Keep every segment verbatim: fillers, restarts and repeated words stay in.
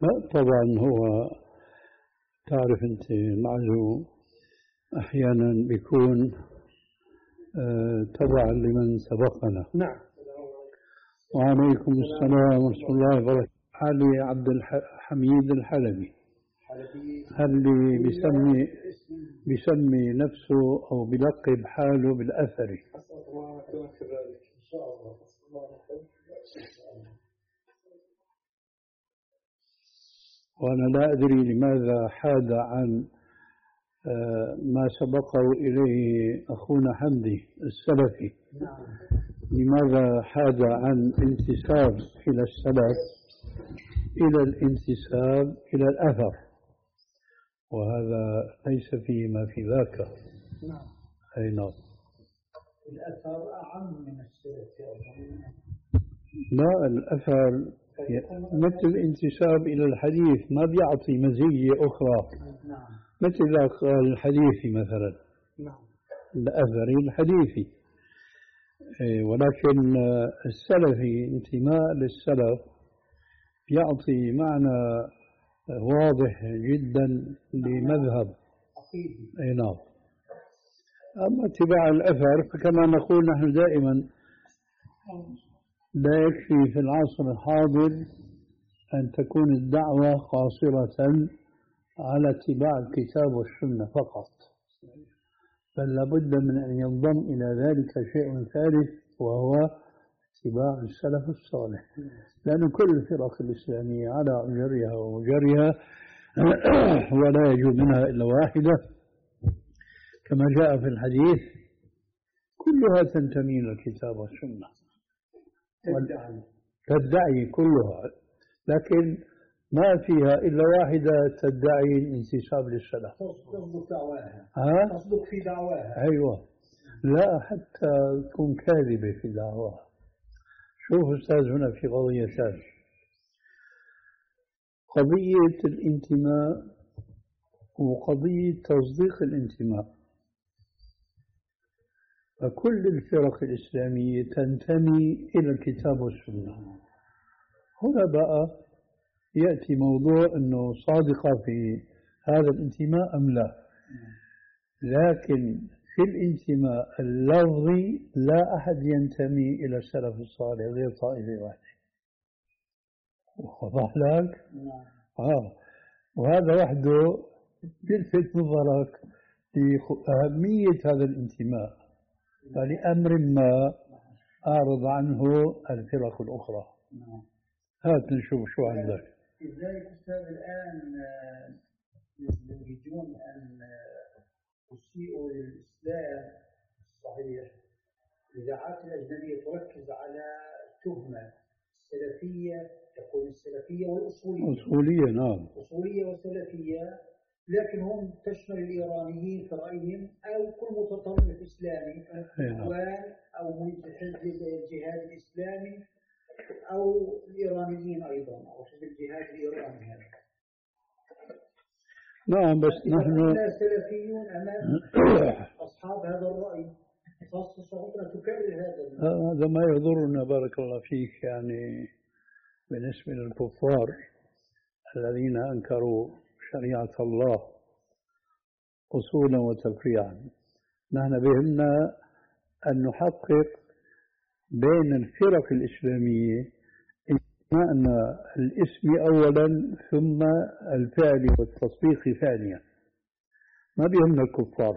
لا طبعا هو تعرف أنت معزو أحيانا بيكون آه تبعا لمن سبقنا. نعم. وعليكم السلام ورحمة الله وبركاته. علي عبد الحميد الحلبي هل بيسمي بيسمي نفسه أو بيلقب حاله بالأثري. وأنا لا أدري لماذا حاد عن ما سبقه إليه أخونا حمدي السلفي، لماذا حاد عن انتساب إلى السلف إلى الانتساب إلى الأثر، وهذا ليس فيه ما في ذاك. نعم. أي نعم. الأثر أعم من السلف. لا، الأثر مثل الانتساب إلى الحديث ما بيعطي مزية أخرى. نعم. مثل الحديثي مثلا. نعم. الأثري الحديثي، ولكن السلفي انتماء للسلف يعطي معنى واضح جدا لمذهب. أي نعم. أما اتباع الأثر فكما نقول نحن دائما لا يكفي في العصر الحاضر أن تكون الدعوة قاصرة على اتباع الكتاب والسنة فقط، بل لابد من أن ينضم إلى ذلك شيء ثالث وهو اتباع السلف الصالح، لأن كل الفرق الإسلامية على أجرها ومجرها ولا يجوز منها إلا واحدة كما جاء في الحديث كلها تنتمي إلى الكتاب والسنة، تدعي كلها، لكن ما فيها إلا واحدة تدعي الانتساب للسلف. تصدق دعواها. ها؟ تصدق في دعواها. أيوة. لا، حتى تكون كاذبة في دعواها. شوف أستاذ، هنا في قضيتان: قضية الانتماء وقضية تصديق الانتماء. فكل الفرق الإسلامية تنتمي إلى الكتاب والسنة. هنا بقى يأتي موضوع أنه صادقة في هذا الانتماء أم لا، لكن في الانتماء اللفظي لا أحد ينتمي إلى السلف الصالح غير طائفة واحدة. وضح لك؟ آه. وهذا وحده يلفت نظرك لأهمية هذا الانتماء، فلأمر ما أعرض عنه الفرق الأخرى. هات نشوف شو عندك. لذلك أستاذ الآن يريدون أن يسيئوا للإسلام الصحيح. الإذاعات الأجنبية تركز على تهمة السلفية، تقول السلفية والأصولية. أصولية، نعم. أصولية وسلفية، لكن هم تشمل الإيرانيين في رأيهم أو كل متطرف إسلامي أو منتحل للجهاد الإسلامي أو الإيرانيين أيضا أو حزب الجهاد الإيراني هذا. نعم، بس نحن سلفيون أمام أصحاب هذا الرأي، صوتنا تكرر هذا. هذا ما يضرنا بارك الله فيك، يعني بالنسبة للكفار الذين أنكروا شريعة الله أصولا وتفريعا. نحن بهمنا أن نحقق بين الفرق الإسلامية أن الاسم أولا ثم الفعل والتطبيق ثانيا. ما بيهمنا الكفار،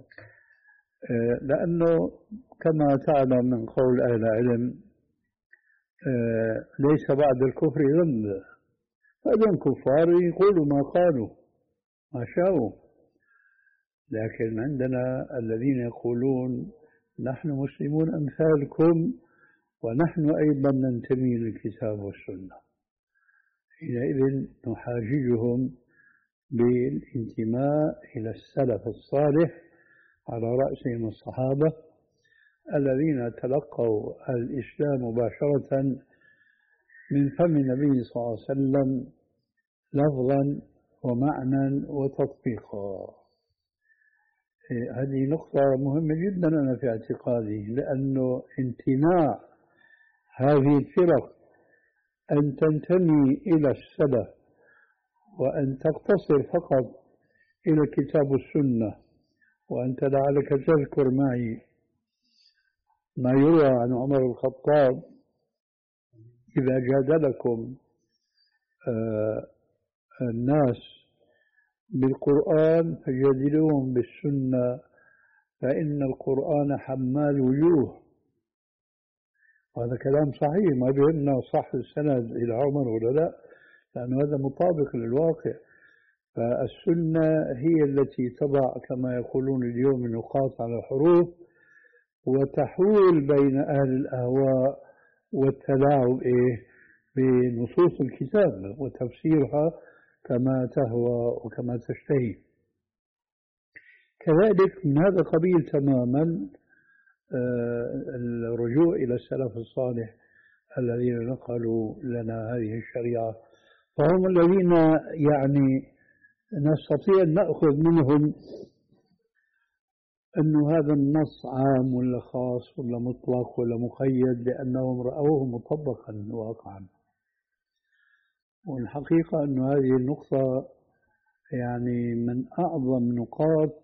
لأنه كما تعلم من قول أهل العلم ليس بعد الكفر ذنب. هذول كفار يقولوا ما قالوا ما شاءوا، لكن عندنا الذين يقولون نحن مسلمون أمثالكم ونحن أيضا ننتمي للكتاب والسنة. حينئذ نحاججهم بالانتماء إلى السلف الصالح على رأسهم الصحابة الذين تلقوا الإسلام مباشرة من فم النبي صلى الله عليه وسلم لفظا ومعنى وتطبيقا. هذه نقطة مهمة جدا أنا في اعتقادي، لأنه امتناع هذه الفرق أن تنتمي إلى السلف وأن تقتصر فقط إلى الكتاب والسنة. وأنت لعلك تذكر معي ما يروى عن عمر الخطاب إذا جادلكم آه الناس بالقرآن فجادلوهم بالسنة فإن القرآن حمال وجوه. وهذا كلام صحيح، ما بيهمنا صح السند إلى عمر ولا لا، لأن هذا مطابق للواقع. فالسنة هي التي تضع كما يقولون اليوم النقاط على الحروف وتحول بين أهل الأهواء والتلاعب إيه بنصوص الكتاب وتفسيرها كما تهوى وكما تشتهي. كذلك من هذا القبيل تماما الرجوع إلى السلف الصالح الذين نقلوا لنا هذه الشريعة، فهم الذين يعني نستطيع أن نأخذ منهم أن هذا النص عام ولا خاص ولا مطلق ولا مقيد، لأنهم رأوه مطبقا واقعا. والحقيقة أن هذه النقطة يعني من أعظم نقاط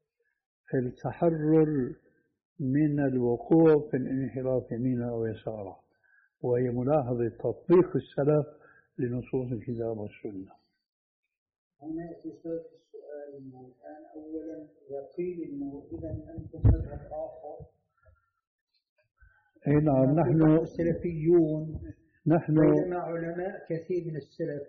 التحرر من الوقوع في الانحراف يمينا أو يسارا، وهي ملاحظة تطبيق السلف لنصوص الكتاب والسنة. هنا يستوجب السؤال إنه الآن أولا إذا قيل إنه إذا أنتم مذهب آخر، أي نعم، نحن السلفيون نحن بينما علماء كثير من السلف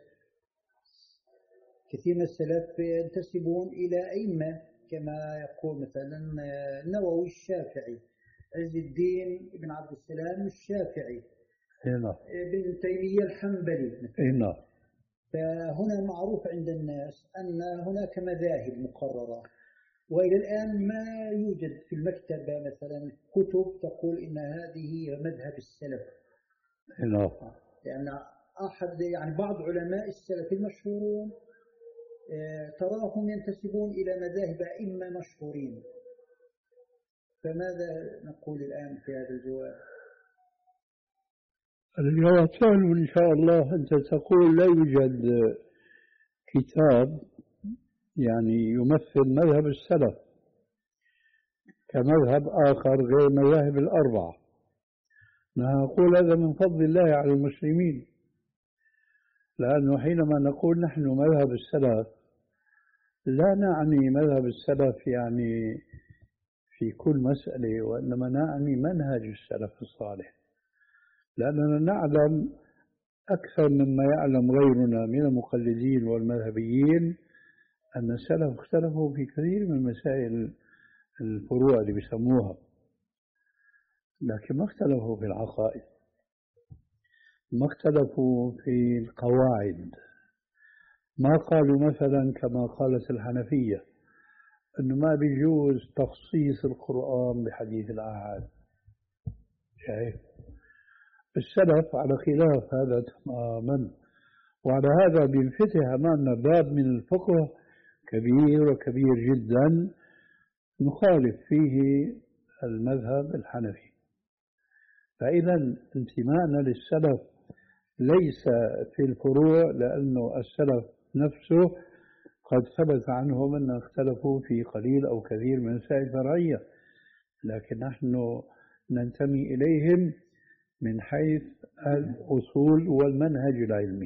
كثير من السلف ينتسبون إلى أئمة كما يقول مثلا النووي الشافعي، عز الدين ابن عبد السلام الشافعي، نعم، ابن تيمية الحنبلي. نعم. فهنا معروف عند الناس أن هناك مذاهب مقررة، وإلى الآن ما يوجد في المكتبة مثلا كتب تقول إن هذه مذهب السلف. نعم. لأن أحد يعني بعض علماء السلف المشهورون تراهم ينتسبون إلى مذاهب أئمة مشهورين، فماذا نقول الآن في هذا الجواب؟ الجواب سهل إن شاء الله. أنت تقول لا يوجد كتاب يعني يمثل مذهب السلف كمذهب آخر غير مذاهب الأربعة. نقول هذا من فضل الله على المسلمين، لأنه حينما نقول نحن مذهب السلف لا نعني مذهب السلف يعني في كل مسألة، وإنما نعني منهج السلف الصالح، لأننا نعلم أكثر مما يعلم غيرنا من المقلدين والمذهبيين أن السلف اختلفوا في كثير من مسائل الفروع اللي بيسموها، لكن ما اختلفوا في العقائد، ما اختلفوا في القواعد. ما قالوا مثلا كما قالت الحنفية أنه ما بيجوز تخصيص القرآن بحديث الآحاد. شايف؟ السلف على خلاف هذا تماما، وعلى هذا بينفتح أمامنا باب من الفقه كبير وكبير جدا نخالف فيه المذهب الحنفي. فإذا انتمائنا للسلف ليس في الفروع، لأنه السلف نفسه قد ثبت عنهم أن اختلفوا في قليل أو كثير من مسائل فرعية، لكن نحن ننتمي إليهم من حيث الأصول والمنهج العلمي.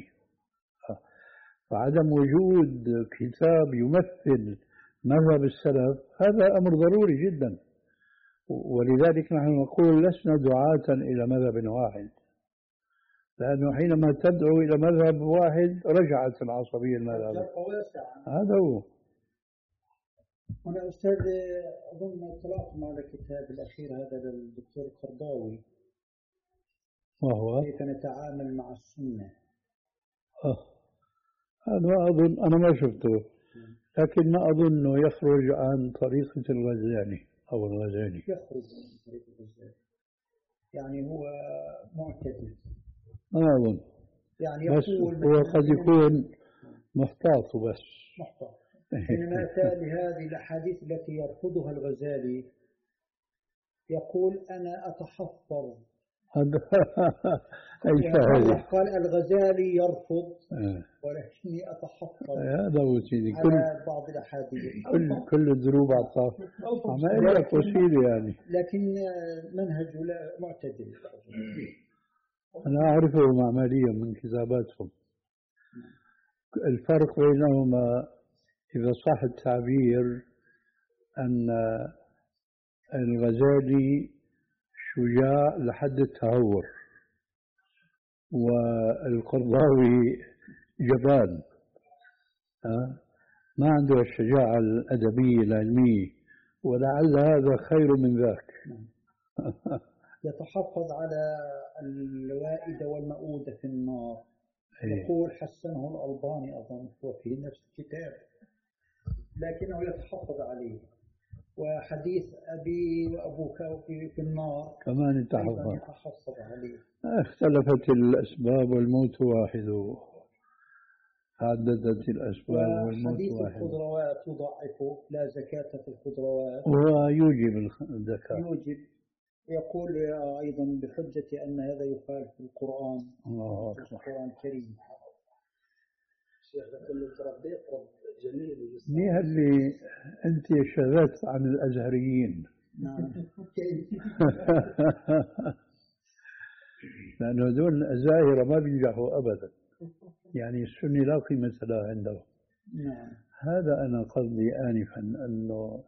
فعدم وجود كتاب يمثل مذهب السلف هذا أمر ضروري جدا، ولذلك نحن نقول لسنا دعاة إلى مذهب واحد، لأنه حينما تدعو إلى مذهب واحد رجعت العصبية المذهب. هذا هو. أنا أستاذ أظن اطلعتم على الكتاب الأخير هذا للدكتور القرضاوي، وهو كيف نتعامل مع السنة. آه. أنا أظن أنا ما شفته، لكن ما أظنه يخرج عن طريقة الغزالي أو الغزالي. يخرج عن طريقة الغزالي، يعني هو معتدل. ما أظن يعني بس يقول هو قد يكون محتاط بس محتاط. حينما أتى بهذه الأحاديث التي يرفضها الغزالي يقول أنا أتحفظ أي شهادة. قال الغزالي يرفض ولكني أتحفظ هذا هو سيدي على بعض الأحاديث. كل كل الدروب عطاه عم لك وسيلة يعني. لكن منهجه لا معتدل. أنا أعرفه معمليا من كتاباتهم. الفرق بينهما إذا صح التعبير أن الغزالي شجاع لحد التهور والقرضاوي جبان، أه؟ ما عنده الشجاعة الأدبية العلمية، ولعل هذا خير من ذاك. يتحفظ على الوائد والمؤودة في النار. يقول حسنه الألباني أظن وفي نفس الكتاب، لكنه يتحفظ عليه. وحديث أبي وأبوك في النار كمان يتحفظ يتحفظ عليه. اختلفت الأسباب والموت واحد، عددت الأسباب والموت واحد. وحديث الخضروات يضعف، لا زكاة في الخضروات ويوجب الزكاة. يوجب. يقول أيضا بحجة أن هذا يخالف القرآن. الله أكبر. القرآن الكريم. شيخ كل تربيت رب جميل. مين اللي أنت شذت عن الأزهريين؟ نعم. لأنه دول الأزاهرة ما بينجحوا أبدا، يعني السني لا قيمة له عندهم. نعم. هذا أنا قصدي آنفا أنه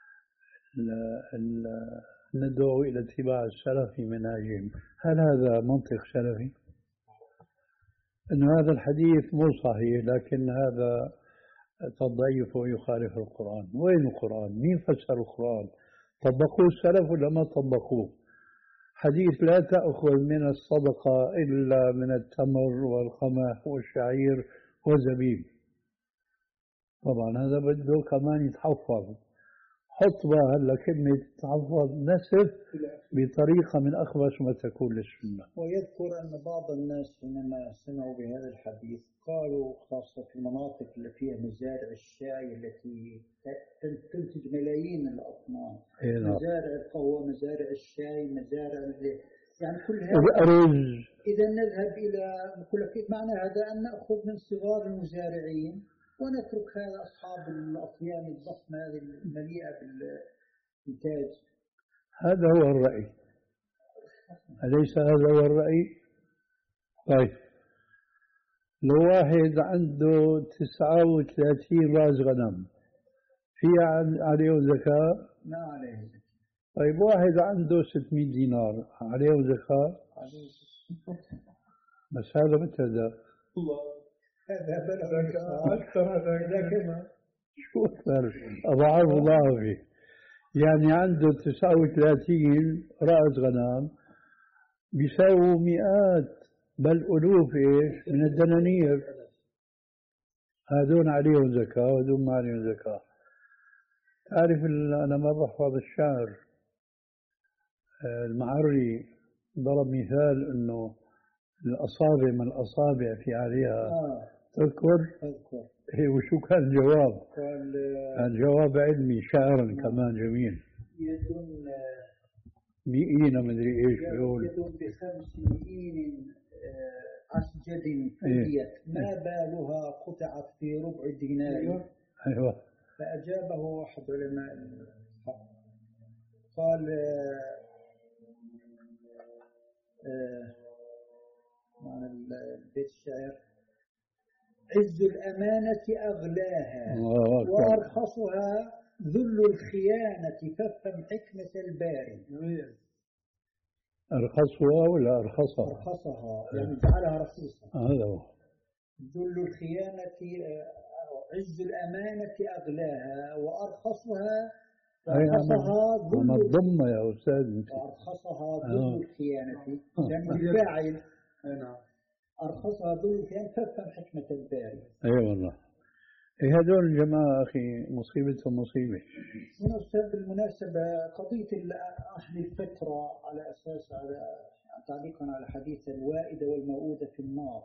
ندعو إلى اتباع السلف في منهجهم. هل هذا منطق سلفي؟ أن هذا الحديث مو صحيح، لكن هذا تضعيف ويخالف القرآن. وين القرآن؟ مين فسر القرآن؟ طبقوه السلف ولا ما طبقوه؟ حديث لا تأخذ من الصدقة إلا من التمر والقمح والشعير والزبيب. طبعا هذا بده كمان يتحفظ. حط بقى هلا كلمة تحفظ نسف بطريقة من أخبث ما تكون للسنة. ويذكر أن بعض الناس حينما سمعوا بهذا الحديث قالوا، خاصة في المناطق اللي فيها مزارع الشاي التي تنتج ملايين الأطنان، مزارع القهوة، مزارع الشاي، مزارع يعني كل هذا الأرز. إذا نذهب إلى كل معنى هذا أن نأخذ من صغار المزارعين ونترك هذا أصحاب الأطيان الضخمة هذه المليئة بالإنتاج. هذا هو الرأي، أليس هذا هو الرأي؟ طيب لو واحد عنده تسعة وثلاثين رأس غنم في عليه زكاة؟ ما عليه زكاة. طيب واحد عنده ستمائة دينار عليه زكاة؟ بس هذا متى ذا؟ هذا بلغ أكثر هذا كمان. شو أكثر؟ أضعاف ضعفه. يعني عنده تسعة وثلاثين رأس غنم بيساووا مئات بل ألوف إيش من الدنانير. هذون عليهم زكاة وهذون ما عليهم زكاة. تعرف أنا ما بحفظ الشعر، المعري ضرب مثال إنه الأصابع من الأصابع في عليها. آه. تذكر؟ أذكر. إيه وشو كان الجواب؟ كان الجواب علمي شعرا آه. كمان جميل. يدن مئين مدري إيش يقول. يدن بخمس مئين أسجد فديت ما بالها قطعت في ربع دينار. أيوة. فأجابه أحد علماء الحق قال آه معنى البيت الشعر: عز الأمانة أغلاها وأرخصها ذل الخيانة فافهم حكمة الباري. أرخصها ولا أرخصها؟ أرخصها يعني جعلها رخيصة. هذا هو. ذل الخيانة عز الأمانة أغلاها وأرخصها أرخصها ذل الضمة يا أستاذ. وأرخصها ذل الخيانة يعني الفاعل. نعم. أرخصها ذل الخيانة فافهم حكمة الباري. أي أيوة والله. إيه هذول الجماعة أخي مصيبتهم مصيبة. من أستاذ بالمناسبة قضية أهل الفترة على أساس على تعليقا على حديث الوائد والمؤودة في النار،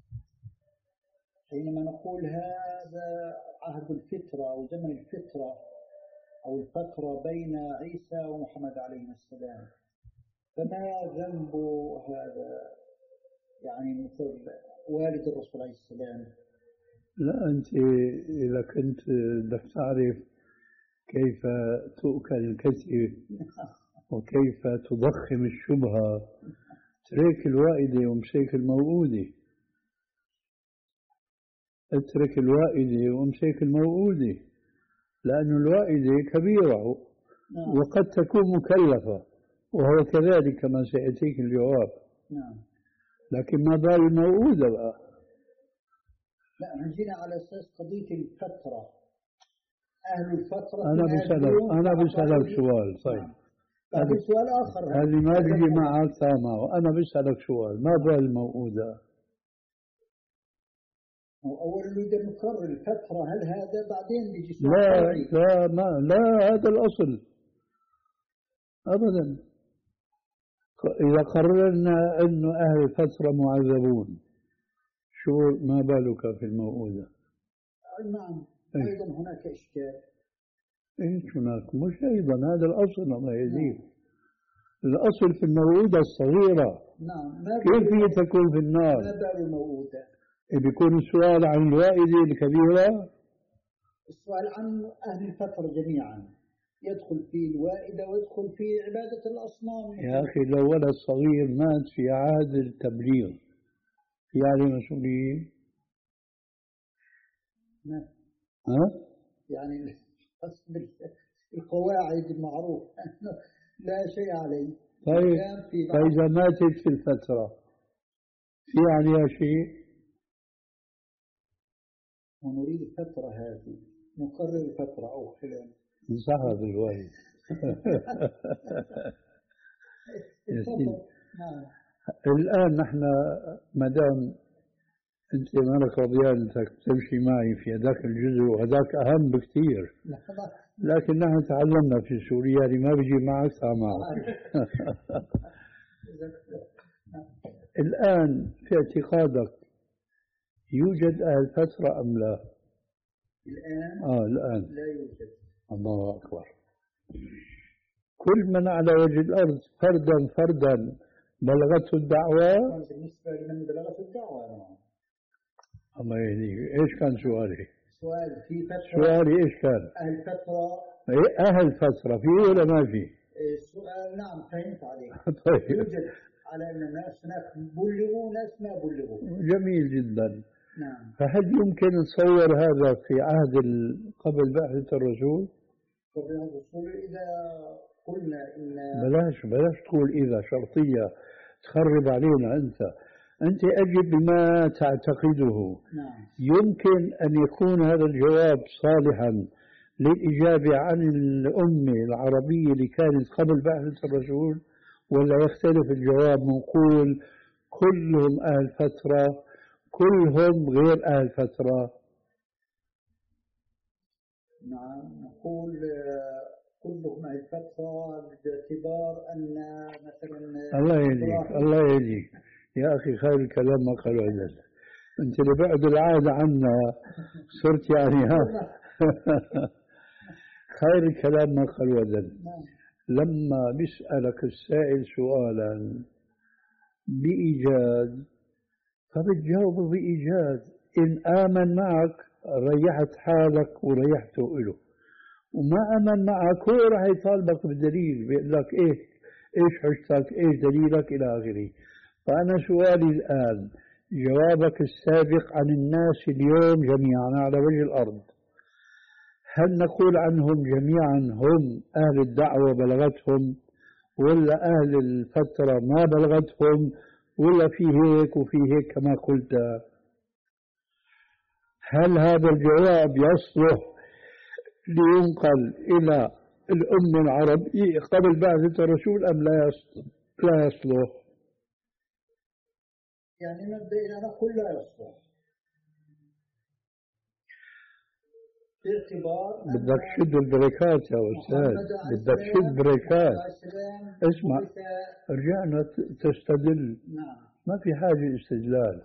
حينما نقول هذا عهد الفترة أو زمن الفترة أو الفترة بين عيسى ومحمد عليه السلام، فما ذنب هذا يعني مثل والد الرسول عليه السلام؟ لا، أنت إذا كنت بدك تعرف كيف تؤكل الكتف وكيف تضخم الشبهة اترك الوائدة وامسك الموؤودة. اترك الوائدة وامسك الموؤودة، لأن الوائدة كبيرة وقد تكون مكلفة، وهو كذلك كما سيأتيك الجواب. لكن ما بال الموؤودة بقى؟ لا، نجينا على أساس قضية الفترة. أهل الفترة أنا بسألك أنا بسألك سؤال. طيب هذا سؤال آخر، هذه ما بيجي معك تمام. أنا بسألك سؤال، ما بال الموؤودة؟ أولا نريد نكرر الفترة، هل هذا بعدين بيجي سؤال؟ لا لا ما لا هذا الأصل أبدا. إذا قررنا أن أهل الفترة معذبون، شو ما بالك في الموؤودة؟ نعم. أيضا هناك إشكال. إيش هناك؟ مش أيضا، هذا الأصل الله يهديك. الأصل في الموؤودة الصغيرة. نعم. كيف هي تكون في النار؟ ما بال الموؤودة؟ بيكون السؤال عن الوائدة الكبيرة؟ السؤال عن أهل الفترة جميعا، يدخل في الوائدة ويدخل في عبادة الأصنام. يا أخي لو ولد صغير مات في عهد التبليغ في عليه مسؤولية؟ نعم. ها؟ يعني القواعد المعروفة لا شيء عليه. طيب فإذا ماتت في الفترة في عليها شيء؟ ونريد الفترة هذه، نقرر الفترة أو خلال انسحب الوالد. الآن نحن ما دام أنت مالك رضيان أنك تمشي معي في هذاك الجزء وهذاك أهم بكثير، لكن نحن تعلمنا في سوريا اللي ما بيجي معك معك. الآن في اعتقادك يوجد أهل فترة أم لا؟ الآن؟ آه الآن لا يوجد. الله أكبر. كل من على وجه الأرض فردا فردا بلغته الدعوة. بالنسبة لمن بلغته الدعوة. الله يهديك. إيش كان سؤالي؟ سؤال في فترة. سؤالي إيش كان؟ أهل فترة. إيه أهل فترة في ولا ما في؟ السؤال نعم فهمت عليك. طيب. يوجد على أن الناس هناك بلغوا ناس ما بلغوا. جميل جدا. نعم. فهل يمكن نصور هذا في عهد قبل بعثة الرسول؟ قبل الرسول إذا قلنا إن بلاش بلاش تقول إذا شرطية تخرب علينا أنت. أنت أجب بما تعتقده. نعم. يمكن أن يكون هذا الجواب صالحا للإجابة عن الأمة العربية اللي كانت قبل بعثة الرسول، ولا يختلف الجواب نقول كلهم أهل فترة كلهم غير أهل فترة؟ نعم نقول كلهم أهل فترة باعتبار أن مثلا. الله يهديك الله يهديك يا أخي، خير الكلام ما قالوا عدل. أنت اللي بعد العادة عنا صرت يعني ها. خير الكلام ما قالوا عدل. لما بيسألك السائل سؤالا بإيجاز فبتجاوبه بإيجاز. إن آمن معك ريحت حالك وريحته إله، وما آمن معك هو راح يطالبك بالدليل، بيقول لك إيه إيش حجتك إيش دليلك إلى آخره. فأنا سؤالي الآن جوابك السابق عن الناس اليوم جميعا على وجه الأرض، هل نقول عنهم جميعا هم أهل الدعوة بلغتهم، ولا أهل الفترة ما بلغتهم، ولا في هيك وفي هيك كما قلت؟ هل هذا الجواب يصلح لينقل إلى الأمة العربية قبل بعثة الرسول أم لا يصلح؟ لا يصلح. يعني مبدئيا نقول لا يصلح باعتبار بدك تشد البريكات يا أستاذ، بدك تشد بريكات. اسمع رجعنا تستدل. نعم. ما في حاجة استدلال.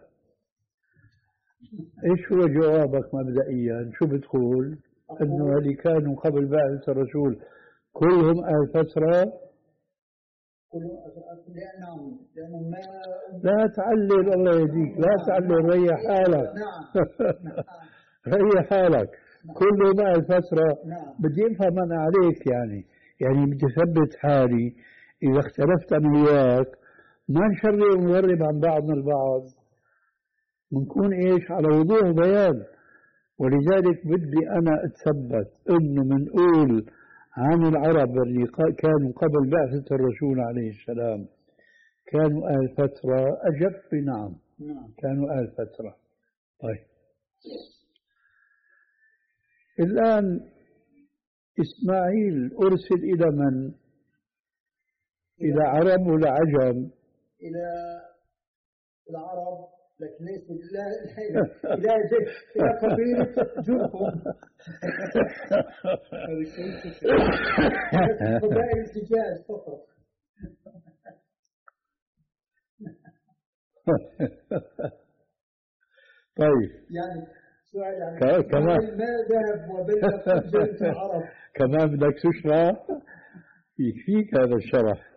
ايش هو جوابك مبدئيا؟ شو بتقول؟ انه اللي كانوا قبل بعثة الرسول كلهم اهل فترة؟ نعم لأنه ما لا تعلل الله يهديك، لا تعلل، ريح حالك. ريح حالك، كله مع الفترة. بدي أفهم أنا عليك، يعني يعني بدي أثبت حالي. إذا اختلفت أنا وياك ما نشرب ونغرب عن بعضنا البعض، بنكون إيش على وضوح بيان. ولذلك بدي أنا أتثبت إنه منقول عن العرب اللي كانوا قبل بعثة الرسول عليه السلام كانوا أهل فترة. أجب نعم كانوا أهل فترة. طيب الآن إسماعيل أرسل إلى من؟ إلى عرب ولا عجم؟ إلى العرب، لكن ليس لا إلى جد إلى قبيلة جرهم. قبائل الحجاز فقط. طيب يعني سؤال يعني كمان ما ذهب وبلغ جزيرة العرب. كمان بدك تشرح؟ يكفيك هذا الشرح.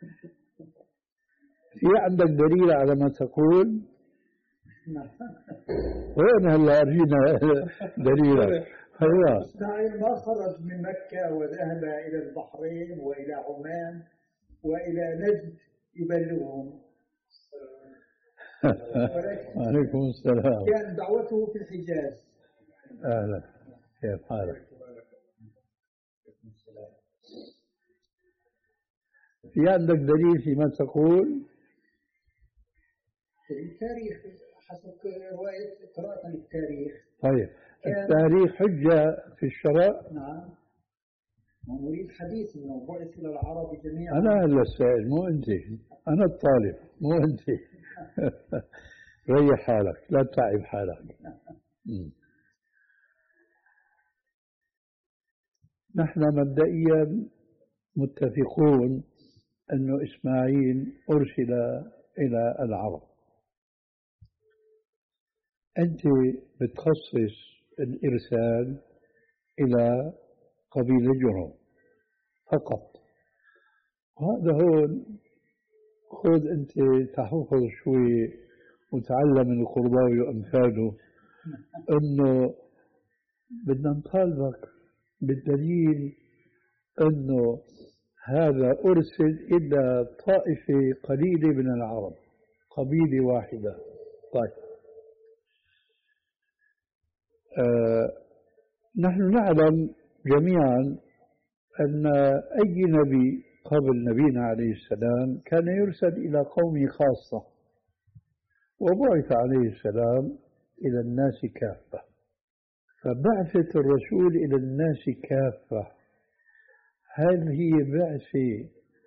في عندك دليل على ما تقول؟ وين هلا أرجينا دليلك؟ هو إسماعيل ما خرج من مكة وذهب إلى البحرين وإلى عمان وإلى نجد يبلغهم. عليكم السلام. كان دعوته في الحجاز. أهلا، كيف حالك؟ في عندك دليل فيما تقول؟ التاريخ حسب رواية قراءة التاريخ. طيب التاريخ حجة في الشرع؟ نعم. نريد حديث انه بعث الى العرب جميعا. انا هلا السائل مو انت، انا الطالب مو انت. ريح حالك، لا تتعب حالك. نحن مبدئيا متفقون انه اسماعيل ارسل الى العرب. انت بتخصص الارسال الى قبيلة جرهم فقط. وهذا هون خذ أنت تحفظ شوي وتعلم من القرضاوي وأمثاله أنه بدنا نطالبك بالدليل أنه هذا أرسل إلى طائفة قليلة من العرب، قبيلة واحدة. طيب آه نحن نعلم جميعا أن أي نبي قبل نبينا عليه السلام كان يرسل إلى قومه خاصة، وبعث عليه السلام إلى الناس كافة. فبعثة الرسول إلى الناس كافة هل هي بعثة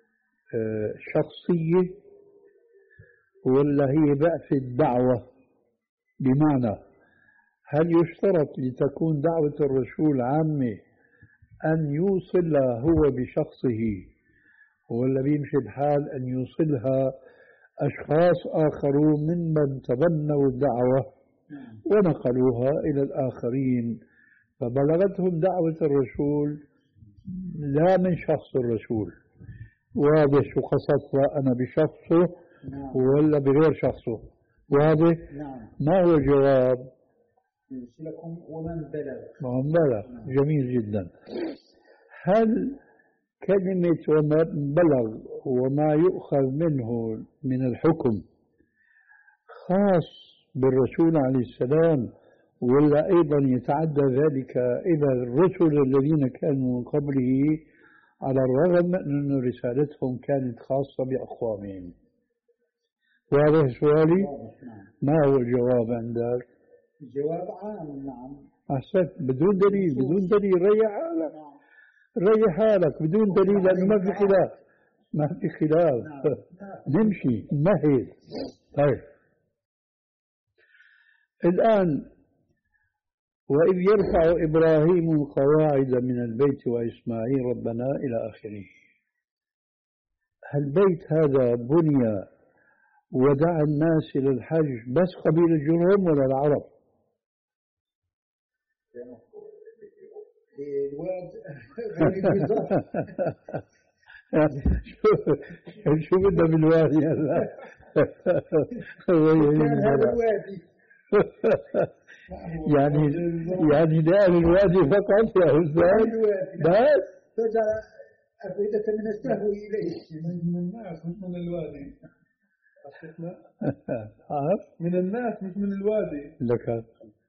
شخصية ولا هي بعثة دعوة؟ بمعنى هل يشترط لتكون دعوة الرسول عامة أن يوصلها هو بشخصه، ولا بيمشي الحال أن يوصلها أشخاص آخرون ممن تبنوا الدعوة ونقلوها إلى الآخرين، فبلغتهم دعوة الرسول لا من شخص الرسول؟ واضح شو قصدت أنا بشخصه ولا بغير شخصه؟ واضح؟ ما هو الجواب؟ يرسلكم ومن بلغ. ومن بلغ، جميل جدا. هل كلمة ومن بلغ وما يؤخذ منه من الحكم خاص بالرسول عليه السلام، ولا أيضا يتعدى ذلك إلى الرسل الذين كانوا من قبله على الرغم من أن رسالتهم كانت خاصة بأقوامهم؟ واضح سؤالي؟ ما هو الجواب عندك؟ الجواب عام. نعم. أحسنت. بدون دليل، بدون دليل. ريح حالك، ريح حالك بدون دليل، لأنه ما في خلاف، ما في خلاف. نمشي نمهد. طيب الآن وإذ يرفع إبراهيم القواعد من البيت وإسماعيل ربنا إلى آخره. البيت هذا بني ودعا الناس إلى الحج بس قبيلة جرهم ولا العرب؟ شو شو بدنا بالوادي هلا؟ كان هذا الوادي يعني يعني ده الوادي فقط يا أستاذ بس فجأة أفئدة من السهو إليه من الناس مش من الوادي. عارف؟ من الناس مش من الوادي. لك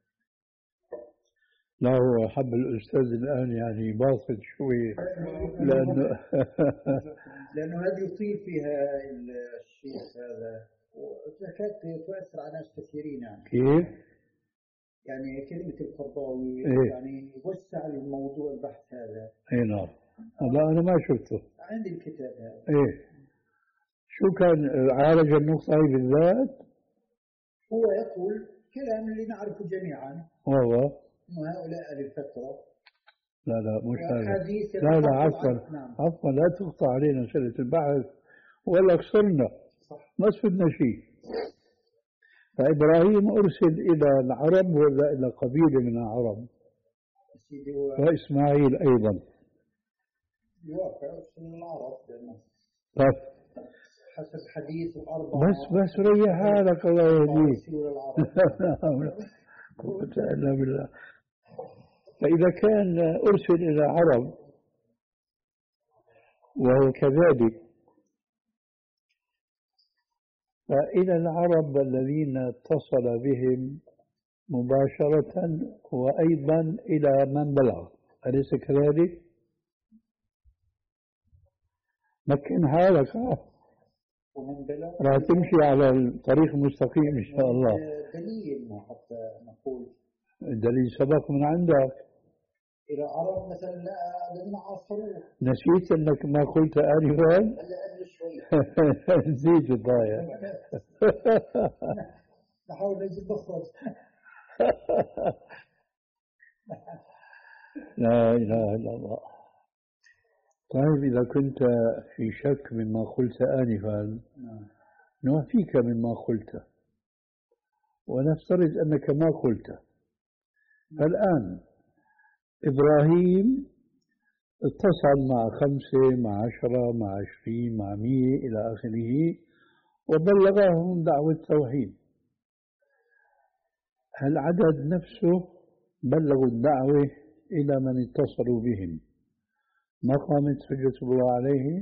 لا هو حب الأستاذ الآن يعني باسط شوي لأنه لأنه هذه يطيل فيها الشيخ هذا وتكاد تؤثر على ناس كثيرين يعني. كيف؟ يعني كلمة القرضاوي إيه؟ يعني وسع الموضوع البحث هذا. اي نعم. لا أنا ما شفته. عندي الكتاب هذا. إيه؟ شو كان عالج النقطة هي بالذات؟ هو يقول كلام اللي نعرفه جميعا. والله. إنه هؤلاء أهل الفترة. لا لا مش هذا. وحديث لا لا عفوا نعم. عفوا لا تقطع علينا سنة البحث ولا قصرنا. ما استفدنا شيء. فإبراهيم أرسل إلى العرب ولا إلى قبيلة من العرب؟ وإسماعيل أيضا. يوافق أرسل العرب لأنه طيب. حسب حديث الأربعة. بس بس ريح حالك الله يهديك. العرب. قوة إلا بالله. فإذا كان أرسل إلى عرب وهو كذلك فإلى العرب الذين اتصل بهم مباشرة وأيضا إلى من بلغ أليس كذلك؟ مكن حالك ومن بلغ راح تمشي على الطريق المستقيم إن شاء الله. دليل ما حتى نقول الدليل سبق من عندك. إلى عرب مثلا لا لم عاصروه. نسيت أنك ما قلت آنفا؟ هلا قبل شوي. نسيت الضايع. نحاول نجيب مخرج. لا إله إلا الله. طيب إذا كنت في شك مما قلت آنفا نوفيك مما قلت ونفترض أنك ما قلت. الآن إبراهيم اتصل مع خمسة مع عشرة مع عشرين مع مية إلى آخره وبلغهم دعوة التوحيد. العدد نفسه بلغوا الدعوة إلى من اتصلوا بهم ما قامت حجة الله عليه.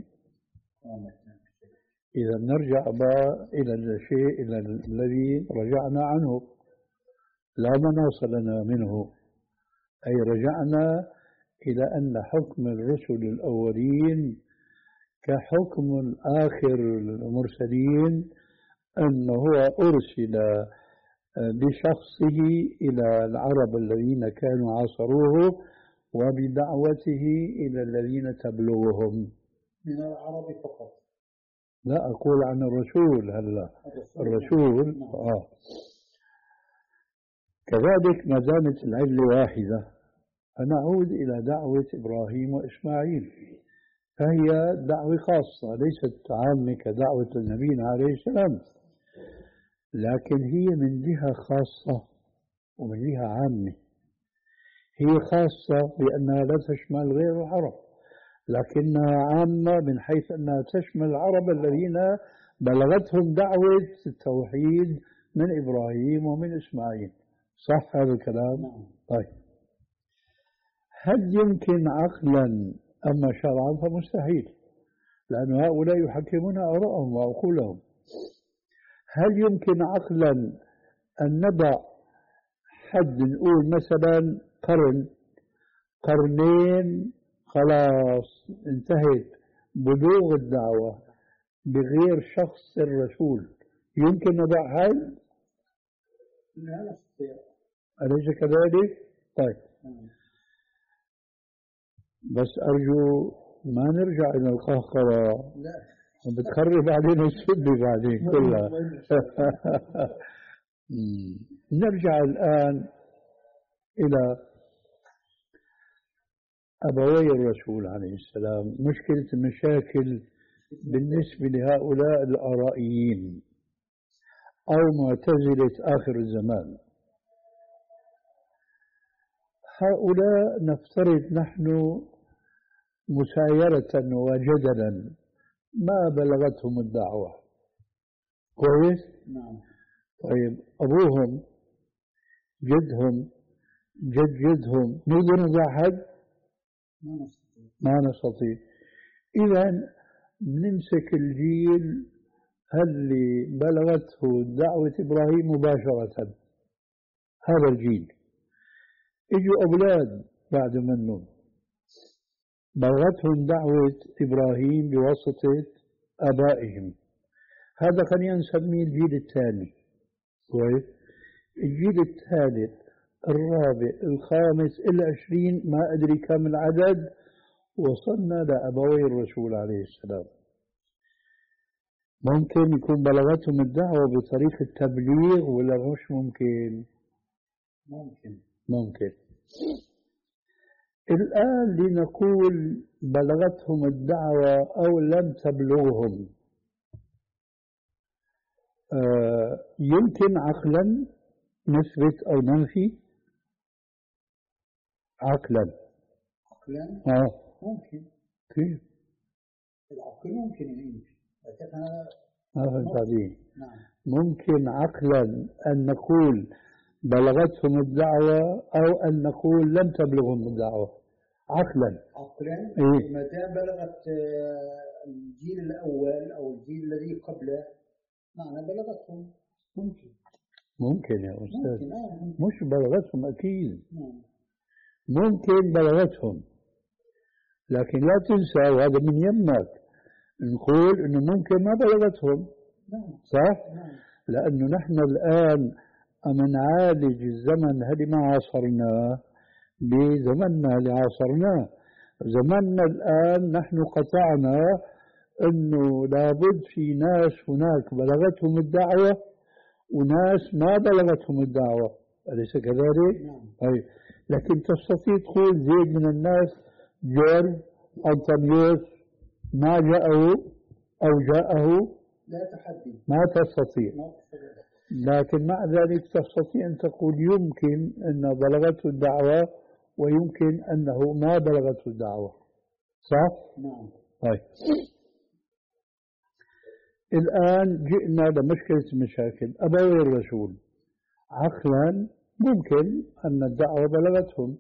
إذا نرجع بقى إلى الشيء إلى الذي رجعنا عنه لا مناص لنا منه أي رجعنا إلى أن حكم الرسل الأولين كحكم الآخر المرسلين أنه أرسل بشخصه إلى العرب الذين كانوا عاصروه وبدعوته إلى الذين تبلغهم من العرب فقط. لا أقول عن الرسول هلا الرسول آه. كذلك ما دامت العلة واحدة فنعود إلى دعوة إبراهيم وإسماعيل فهي دعوة خاصة ليست عامة كدعوة النبي عليه السلام لكن هي من جهة خاصة ومن جهة عامة. هي خاصة بأنها لا تشمل غير العرب لكنها عامة من حيث أنها تشمل العرب الذين بلغتهم دعوة التوحيد من إبراهيم ومن إسماعيل. صح هذا الكلام؟ طيب هل يمكن عقلا أما شرعا فمستحيل لأن هؤلاء يحكمون آراءهم وعقولهم. هل يمكن عقلا أن نضع حد نقول مثلا قرن قرنين خلاص انتهت بلوغ الدعوة بغير شخص الرسول يمكن نضع حد؟ لا نستطيع. أليس كذلك؟ طيب بس أرجو ما نرجع إلى القهقرة بتخرب علينا السبة بعدين كلها. نرجع الآن إلى أبوي الرسول عليه السلام. مشكلة المشاكل بالنسبة لهؤلاء الآرائيين أو معتزلة آخر الزمان. هؤلاء نفترض نحن مسايرة وجدلا ما بلغتهم الدعوة. كويس؟ نعم. طيب أبوهم جدهم جد جدهم نقدر نضحك؟ ما نستطيع. ما نستطيع. إذا نمسك الجيل اللي بلغته دعوة إبراهيم مباشرة، هذا الجيل. اجوا أولاد بعد منهم بلغتهم دعوة إبراهيم بواسطة آبائهم، هذا خلينا نسميه الجيل الثاني. كويس؟ الجيل الثالث الرابع الخامس العشرين ما أدري كم العدد، وصلنا لأبوي الرسول عليه السلام. ممكن يكون بلغتهم الدعوة بطريقة التبليغ ولا مش ممكن؟ ممكن. ممكن. الآن لنقول بلغتهم الدعوة أو لم تبلغهم، آه يمكن عقلا نثبت أو ننفي؟ عقلا. عقلا؟ آه. ممكن. كيف؟ العقل ممكن ينفي، لكن ما فهمت عليه. نعم. ممكن عقلا أن نقول بلغتهم الدعوة أو أن نقول لم تبلغهم الدعوة عقلا. عقلا إيه؟ ما دام بلغت الجيل الأول أو الجيل الذي قبله معنى بلغتهم. ممكن. ممكن يا أستاذ. ممكن. آه. مش بلغتهم أكيد. نعم. ممكن بلغتهم، لكن لا تنسى وهذا من يمك نقول إنه ممكن ما بلغتهم. نعم. صح؟ نعم. لأنه نحن الآن أما نعالج الزمن هذه ما عاصرناه بزمننا اللي عاصرناه. زمننا الآن نحن قطعنا أنه لابد في ناس هناك بلغتهم الدعوة وناس ما بلغتهم الدعوة، أليس كذلك؟ نعم. طيب، لكن تستطيع تقول زيد من الناس جورج أنطونيوس ما جاءه أو جاءه؟ لا تحدي. ما تستطيع. لكن مع ذلك تستطيع أن تقول يمكن أن بلغته الدعوة ويمكن أنه ما بلغته الدعوة. صح؟ نعم. طيب، الآن جئنا لمشكلة المشاكل. أبوي الرسول عقلا ممكن أن الدعوة بلغتهم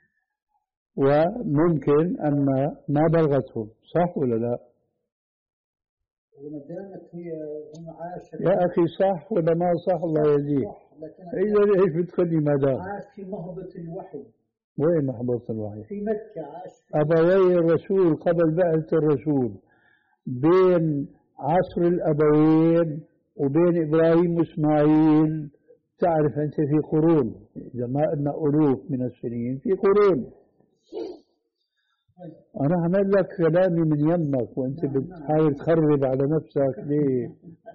وممكن أن ما بلغتهم، صح ولا لا؟ وما دامت هي هم عاشت. يا أخي صح ولا ما صح؟ الله يهديك. إذا إيش بتخلي ما دام؟ عاش في مهبط الوحي. وين مهبط الوحي؟ في مكة عاش. أبوي الرسول قبل بعثة الرسول بين عصر الأبوين وبين إبراهيم وإسماعيل تعرف أنت في قرون، إذا ما قلنا ألوف من السنين في قرون. أنا أعمل لك كلامي من يمك وأنت بتحاول تخرب على نفسك ليه؟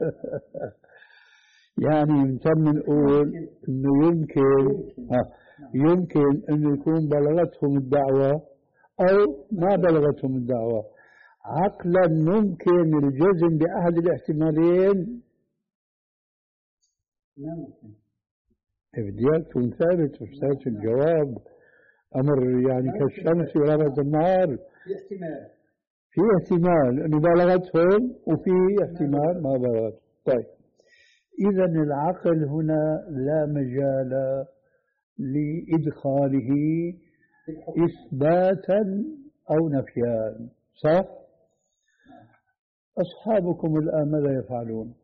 يعني نتم نقول إنه يمكن آه يمكن أن يكون بلغتهم الدعوة أو ما بلغتهم الدعوة. عقلا ممكن الجزم بأحد الاحتمالين. ممكن. بديك تكون ثابت وثابت الجواب أمر يعني كالشمس في رمض النهار. في احتمال. في احتمال أنه بلغتهم وفي احتمال ما بلغت. طيب، إذا العقل هنا لا مجال لإدخاله إثباتا أو نفيا. صح؟ أصحابكم الآن ماذا يفعلون؟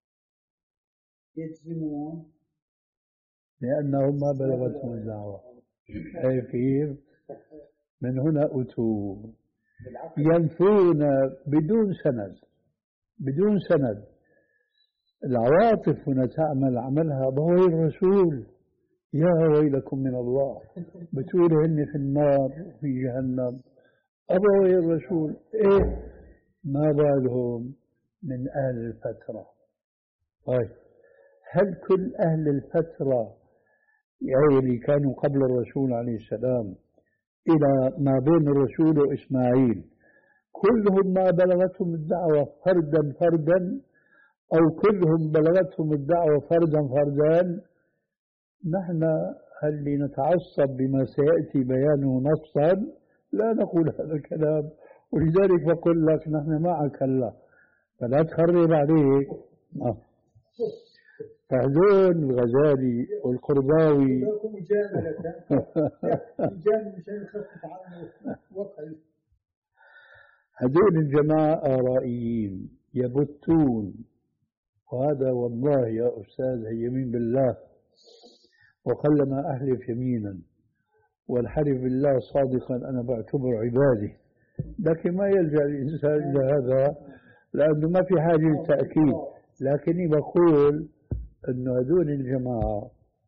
يجزمون لأنهم ما بلغتهم الدعوة. كيف؟ من هنا أتوا ينفون بدون سند بدون سند. العواطف هنا تعمل عملها أبوي الرسول، يا ويلكم من الله، بتقول هن في النار وفي جهنم. أبوي الرسول إيه ما بالهم من أهل الفترة. طيب، هل كل أهل الفترة يعني اللي كانوا قبل الرسول عليه السلام إلى ما بين الرسول وإسماعيل كلهم ما بلغتهم الدعوة فردا فردا أو كلهم بلغتهم الدعوة فردا فردا؟ نحن اللي نتعصب بما سيأتي بيانه نصا لا نقول هذا الكلام، ولذلك بقول لك نحن معك هلا، فلا تخرب عليك. آه. فهذول الغزالي والقرضاوي مجاملة مجاملة مشان يخفف عنه وقع. هذول الجماعة آرائيين يبتون، وهذا والله يا أستاذ يمين بالله، وقلما أحلف يمينا والحلف بالله صادقا أنا بعتبر عبادي، لكن ما يلجأ الإنسان إلى هذا لأنه ما في حاجة للتأكيد. لكني بقول أنه هذول الجماعة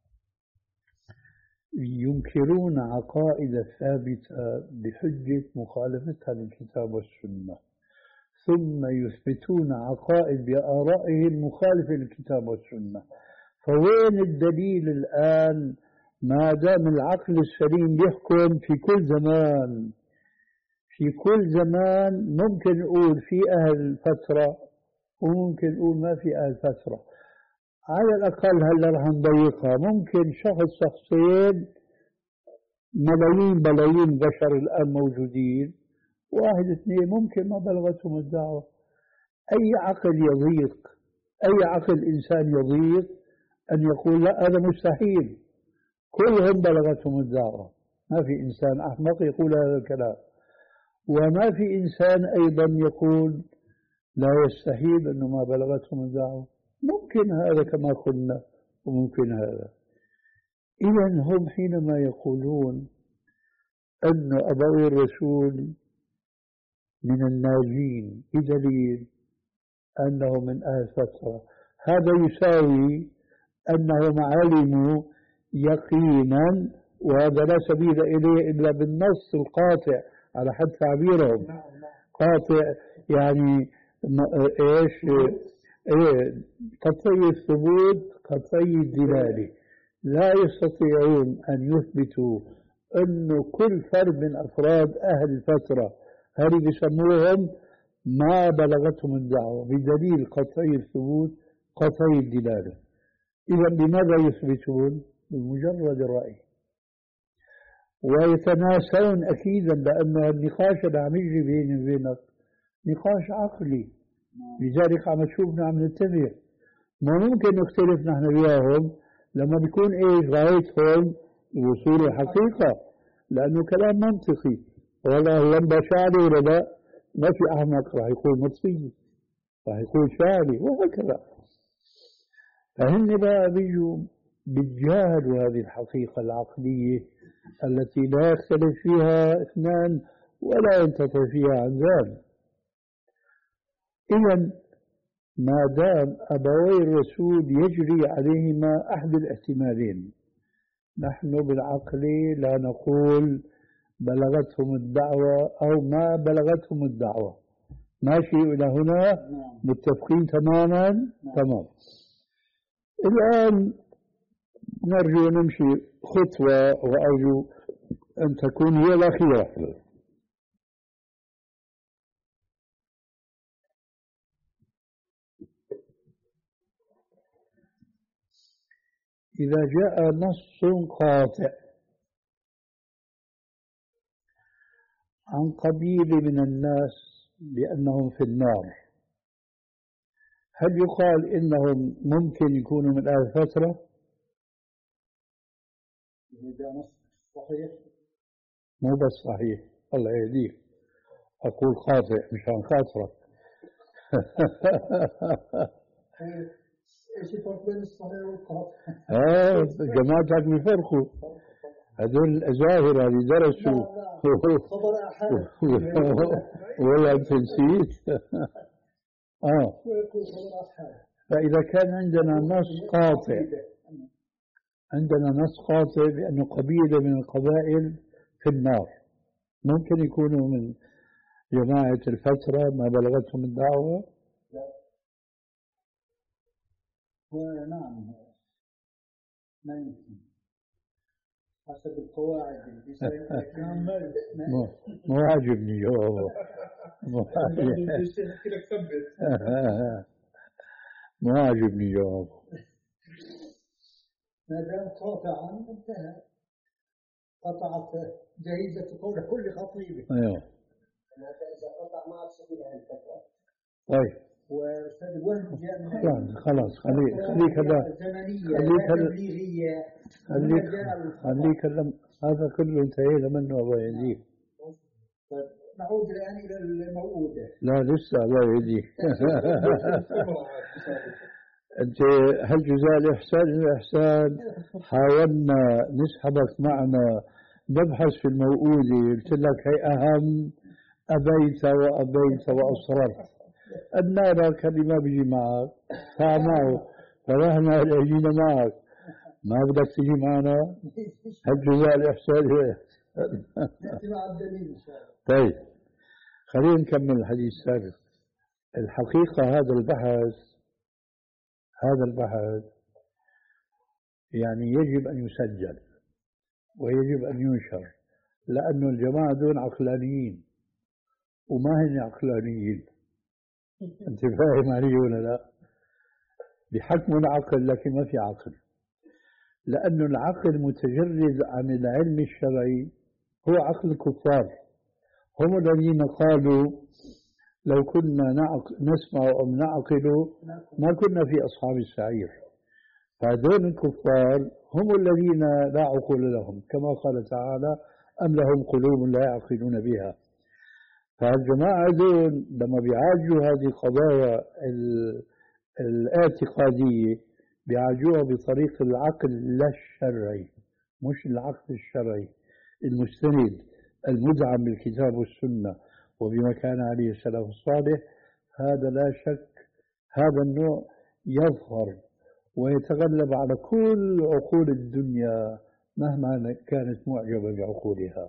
ينكرون عقائد ثابتة بحجة مخالفتها للكتاب والسنة، ثم يثبتون عقائد بآرائهم المخالفة للكتاب والسنة. فوين الدليل الآن ما دام العقل السليم يحكم في كل زمان؟ في كل زمان ممكن نقول في أهل فترة وممكن نقول ما في أهل فترة. على الأقل هلا رح نضيقها، ممكن شخص شخصين ملايين بلايين بشر الآن موجودين، واحد اثنين ممكن ما بلغتهم الدعوة. أي عقل يضيق، أي عقل إنسان يضيق أن يقول لا هذا مستحيل، كلهم بلغتهم الدعوة. ما في إنسان أحمق يقول هذا الكلام، وما في إنسان أيضا يقول لا يستحيل أنه ما بلغتهم الدعوة. ممكن هذا كما قلنا وممكن هذا. إذن هم حينما يقولون أن أبوي الرسول من الناجين بدليل أنه من أهل فترة، هذا يساوي أنهم علموا يقينا، وهذا لا سبيل إليه إلا بالنص القاطع على حد تعبيرهم. قاطع يعني إيش؟ إيه، قطعي الثبوت قطعي الدلالة. لا يستطيعون أن يثبتوا أنه كل فرد من أفراد أهل الفترة هذه بيسموهم ما بلغتهم الدعوة بدليل قطعي الثبوت قطعي الدلالة. إذا بماذا يثبتون؟ بمجرد الرأي. ويتناسون أكيدا لأن النقاش اللي عم يجري بيني وبينك نقاش عقلي، لذلك عم تشوفنا عم نتفق. ما ممكن نختلف نحن وياهم لما بيكون ايش غايتهم وصول الحقيقة، لأنه كلام منطقي. والله لمبة شعلي ولا لا؟ ما في أحمق راح يقول مطفي، راح يقول شعلي، وهكذا. فهن بقى بيجوا بيتجاهلوا هذه الحقيقة العقلية التي لا يختلف فيها اثنان ولا ينتفع فيها عن ذلك. إذن ما دام أبوي الرسول يجري عليهما أحد الاحتمالين، نحن بالعقل لا نقول بلغتهم الدعوة أو ما بلغتهم الدعوة. ماشي إلى هنا متفقين تماما؟ تمام. الآن نرجو نمشي خطوة وأرجو أن تكون هي الأخيرة. إذا جاء نص قاطع عن قبيل من الناس بأنهم في النار، هل يقال إنهم ممكن يكونوا من أهل فترة؟ إذا نص صحيح مو بس صحيح، الله يهديك، أقول قاطع مشان خاطرك. ايش الفرق بين الصحيح والقاطع؟ اه جماعتك بيفرقوا، هذول الأزاهرة اللي درسوا خبر أحد ولا أنت نسيت. اه فإذا كان عندنا نص قاطع، عندنا نص قاطع بأنه قبيلة من القبائل في النار، ممكن يكونوا من جماعة الفترة ما بلغتهم الدعوة؟ نعم لا يمكن حسب القواعد مو مو عاجبني يوه مو عاجبني مو عاجبني يوه. ما دام قاطعا انتهى. قطعت جائزة قول كل خطيب. ايوه. إذا قطع ما تصير هذه الفترة. طيب. وأستاذ الوهم جاء من خلاص خلاص خليك خليك هذا زمنية تبليغية. خليك خليك هذا كله انتهينا منه الله يهديك. طيب نعود الآن إلى الموؤودة. لا لسه الله يهديك. أنت هل جزاء الإحسان الإحسان حاولنا نسحبك معنا نبحث في الموؤودة قلت لك هي أهم أبيت وأبيت وأصررت النار كلمة بيجي معك فمعه فرحنا لأجينا معك ما بدك تجي معنا هل جزاء الإحسان. طيب خلينا نكمل الحديث السابق. الحقيقة هذا البحث هذا البحث يعني يجب أن يسجل ويجب أن ينشر لأنه الجماعة دون عقلانيين وما هن عقلانيين. أنت فاهم علي ولا لا؟ بحكم العقل لكن ما في عقل لأنه العقل متجرد عن العلم الشرعي هو عقل الكفار. هم الذين قالوا لو كنا نسمع أو نعقل ما كنا في أصحاب السعير. فهذول الكفار هم الذين لا عقول لهم كما قال تعالى أم لهم قلوب لا يعقلون بها. فالجماعة دول لما بيعالجوا هذه القضايا الاعتقادية بيعالجوها بطريق العقل لا الشرعي مش العقل الشرعي المستند المدعم بالكتاب والسنة وبما كان عليه السلف الصالح. هذا لا شك هذا النوع يظهر ويتغلب على كل عقول الدنيا مهما كانت معجبة بعقولها.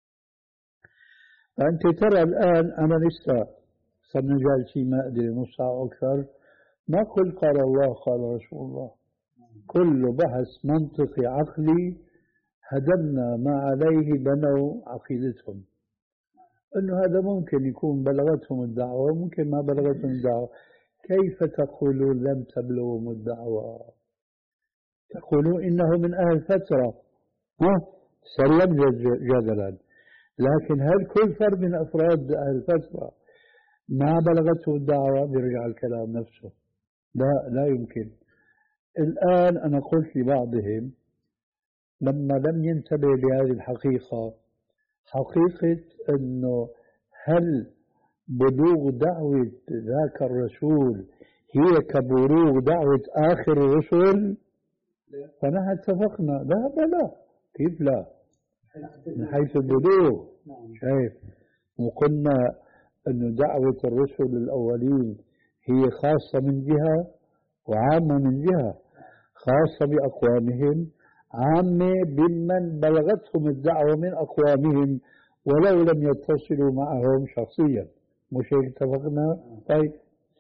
فأنت ترى الآن أنا لسه صرنا جالسين ما أدري نص ساعة أكثر ما قل قال الله قال رسول الله كل بحث منطقي عقلي هدمنا ما عليه بنوا عقيدتهم أنه هذا ممكن يكون بلغتهم الدعوة ممكن ما بلغتهم الدعوة. كيف تقولون لم تبلغهم الدعوة؟ تقولون إنه من أهل فترة ها سلم جدلا لكن هل كل فرد من أفراد أهل الفترة ما بلغته الدعوة؟ بيرجع الكلام نفسه لا لا يمكن. الآن أنا قلت لبعضهم لما لم ينتبه لهذه الحقيقة حقيقة أنه هل بلوغ دعوة ذاك الرسول هي كبلوغ دعوة آخر الرسل؟ فنحن اتفقنا لا بلا كيف لا من حيث البلوغ شايف. وقلنا أن دعوة الرسل الأولين هي خاصة من جهة وعامة من جهة. خاصة بأقوامهم عامة بمن بلغتهم الدعوة من أقوامهم ولو لم يتصلوا معهم شخصيا مش هيك اتفقنا؟ طيب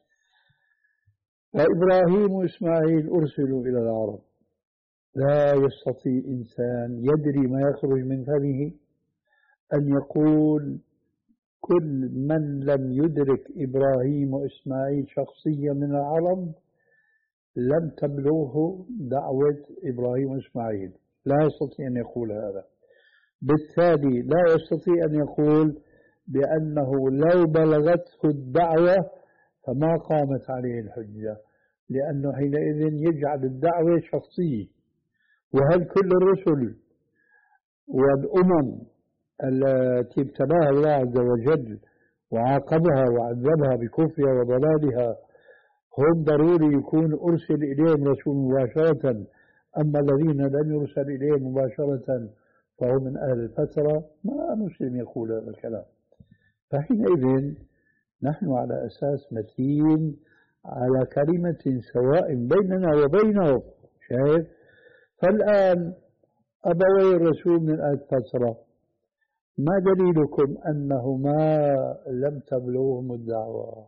وإبراهيم وإسماعيل أرسلوا إلى العرب. لا يستطيع إنسان يدري ما يخرج من فمه أن يقول كل من لم يدرك إبراهيم وإسماعيل شخصيا من العرب لم تبلغه دعوة إبراهيم وإسماعيل. لا يستطيع أن يقول هذا. بالتالي لا يستطيع أن يقول بأنه لو بلغته الدعوة فما قامت عليه الحجة لأنه حينئذ يجعل الدعوة شخصية. وهل كل الرسل والأمم التي ابتلاها الله عز وجل وعاقبها وعذبها بكفرها وضلالها هم ضروري يكون أرسل إليهم رسول مباشرة؟ أما الذين لم يرسل إليهم مباشرة فهم من أهل الفترة؟ ما مسلم يقول هذا الكلام. فحينئذ نحن على أساس متين على كلمة سواء بيننا وبينهم شايف. فالآن أبوي الرسول من أهل الفترة ما دليلكم أنهما لم تبلغهم الدعوة؟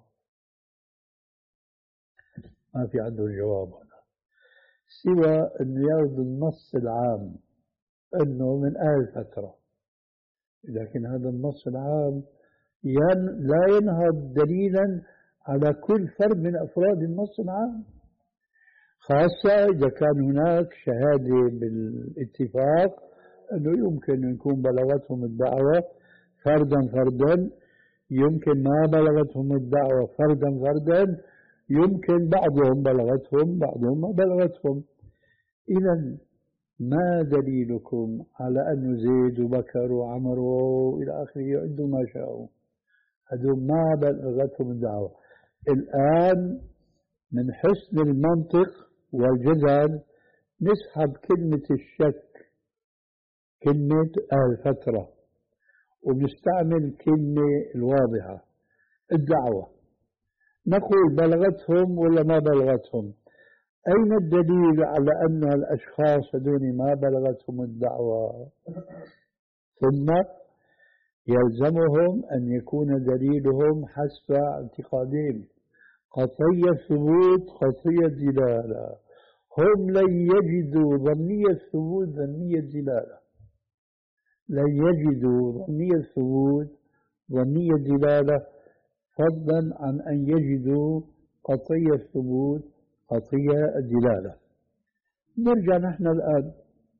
ما في عنده الجواب هنا سوى أن يأخذ النص العام أنه من أهل الفترة. لكن هذا النص العام ين لا ينهض دليلا على كل فرد من أفراد النص العام خاصة إذا كان هناك شهادة بالاتفاق أنه يمكن أن يكون بلغتهم الدعوة فردا فردا، يمكن ما بلغتهم الدعوة فردا فردا، يمكن بعضهم بلغتهم بعضهم ما بلغتهم. إذا ما دليلكم على أن زيد وبكر وعمر وإلى آخره يعدوا ما شاءوا؟ هذول ما بلغتهم الدعوة. الآن من حسن المنطق والجدل نسحب كلمة الشك، كلمة الفترة، ونستعمل كلمة الواضحة الدعوة، نقول بلغتهم ولا ما بلغتهم؟ أين الدليل على أن الأشخاص هذول ما بلغتهم الدعوة؟ ثم يلزمهم أن يكون دليلهم حسب اعتقادهم قطعي الثبوت قطعي الدلالة. هم لن يجدوا ظني الثبوت ظني الدلالة، لن يجدوا ظني الثبوت ظني الدلالة، فضلا عن أن يجدوا قطعي الثبوت قطعي الدلالة. نرجع نحن الآن،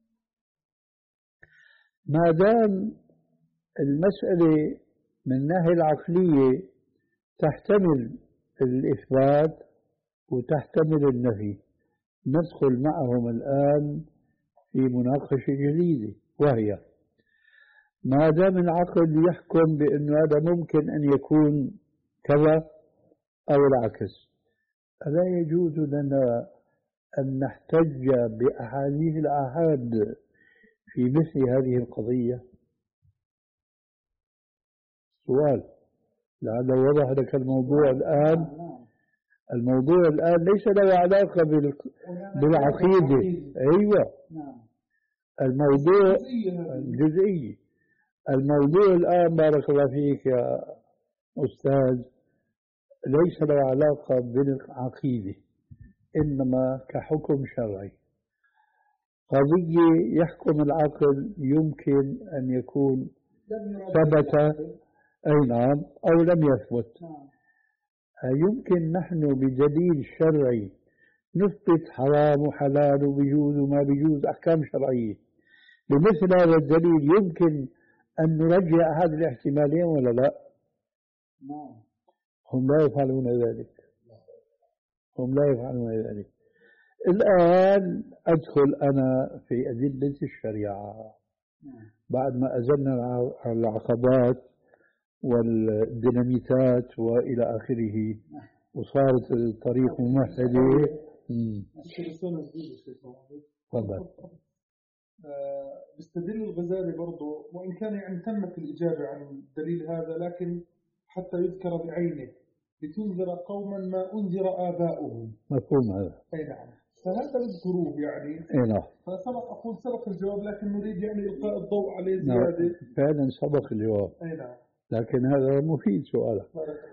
ما دام المسألة من الناحية العقلية تحتمل الإثبات وتحتمل النفي، ندخل معهم الآن في مناقشة جديدة، وهي ما دام العقل يحكم بأن هذا ممكن أن يكون كذا أو العكس، ألا يجوز لنا أن نحتج بأحاديث الآحاد في مثل هذه القضية؟ سؤال لعل وضح لك الموضوع الآن. الموضوع الآن ليس له علاقة بالعقيدة، أيوة الموضوع الجزئي. الموضوع الآن بارك الله فيك يا أستاذ ليس له علاقة بالعقيدة، إنما كحكم شرعي. قضية يحكم العقل يمكن أن يكون ثبت، أي نعم، أو لم يثبت. يمكن نحن بدليل شرعي نثبت حرام وحلال وبيجوز وما بيجوز أحكام شرعية. بمثل هذا الدليل يمكن أن نرجع هذه الاحتمالين ولا لا؟ هم لا يفعلون ذلك، هم لا يفعلون ذلك. الآن أدخل أنا في أدلة الشريعة بعد ما أزلنا العقبات والديناميتات وإلى آخره وصارت الطريق ممهدة. تفضل. بيستدل الغزالي برضه، وإن كان يعني تمت الإجابة عن الدليل هذا، لكن حتى يذكر بعينه لتنذر قوما ما أنذر آباؤهم. مفهوم هذا؟ أي نعم، فهذا يذكروه يعني. أي نعم. فسبق أقول سبق الجواب، لكن نريد يعني إلقاء الضوء عليه زيادة. نعم. فعلا سبق الجواب. أي نعم. لكن هذا مفيد سؤالك.